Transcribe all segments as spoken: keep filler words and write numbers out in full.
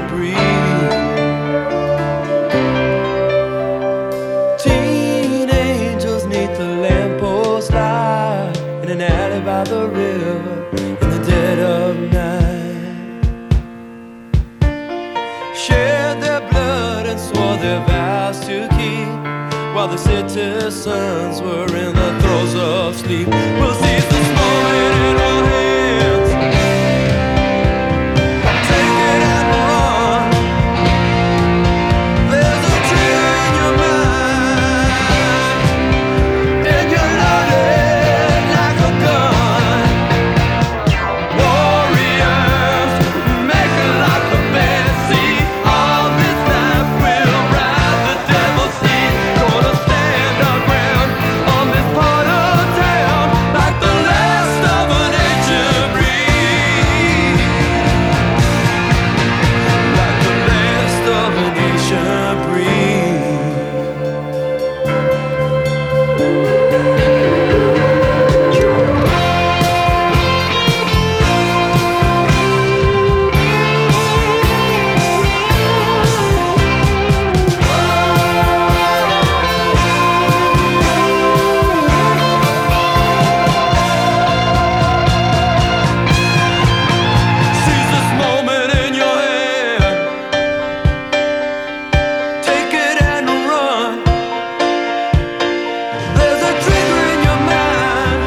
breathe. Teen angels neath the lamppost lie in an alley by the river in the dead of night. Shared their blood and swore their vows to keep, while the citizens were in the throes of sleep. We'll seize this moment in our hands, take it and run. There's a tree in your mind, and you're loaded like a gun. Warriors, make it like the band. See, all this life will ride the devil's seat. Gonna stand our ground on this part of town, like the last of an ancient breed. Like the last of an ancient breed. Seize this moment in your hand, take it and run. There's a trigger in your mind,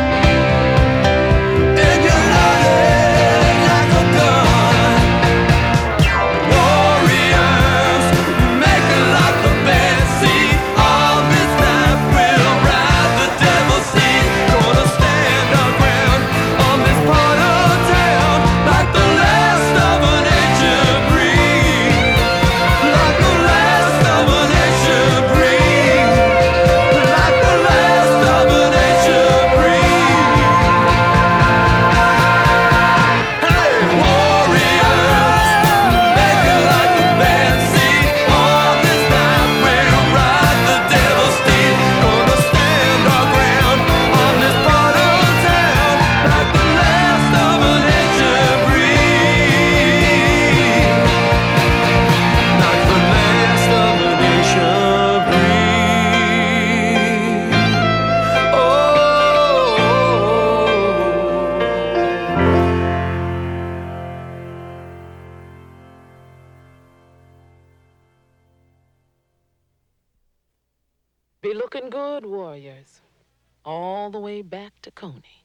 and you're loaded like a gun. Warriors, make it like the band. See, all this life will ride the devil's seat. Gonna stand our ground on this part of town, like the last of an ancient breed. Like the last of an ancient breed. Like the last of an ancient breed. Hey, warriors, make it like the band. See, all this life will ride the devil's steed. Gonna stand our ground on this part of town, like the last of an ancient breed. Like the last of an ancient breed. Oh. Be looking good, warriors, all the way back to Coney.